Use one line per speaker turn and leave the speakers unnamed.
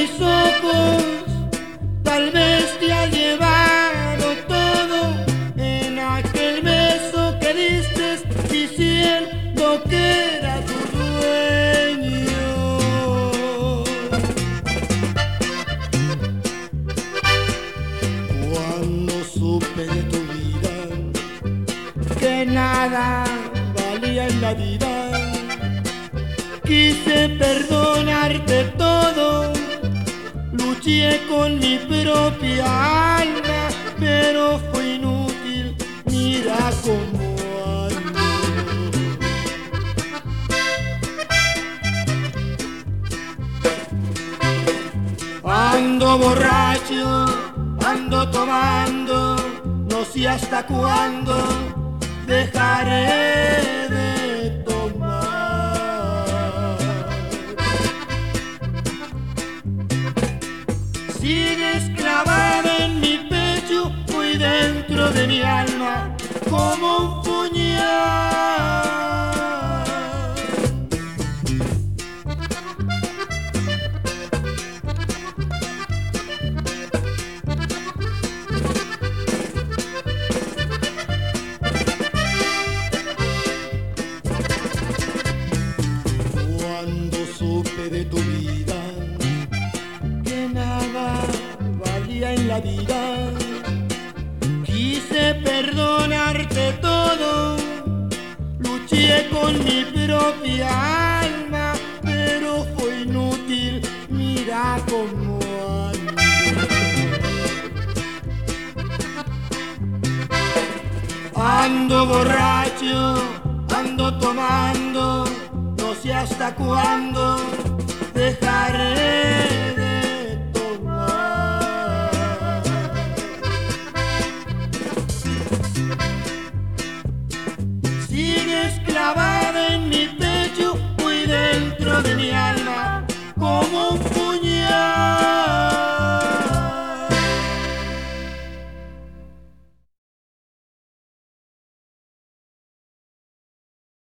mis ojos, tal vez te ha llevado todo en aquel beso que diste diciendo que era tu dueño. Cuando supe de tu vida que nada valía en la vida, quise perdonarte todo, luché con mi propia alma, pero fue inútil, mira cómo ando. Ando borracho, ando tomando, no sé hasta cuándo dejaré de tomar. Sigues clavada en mi pecho, muy dentro de mi alma, como un puñal. Cuando supe de tu vida que nada valía en la vida, quise perdonarte todo, luché con mi propia alma, pero fue inútil, mira cómo ando. Ando borracho, ando tomando, no sé hasta cuándo dejaré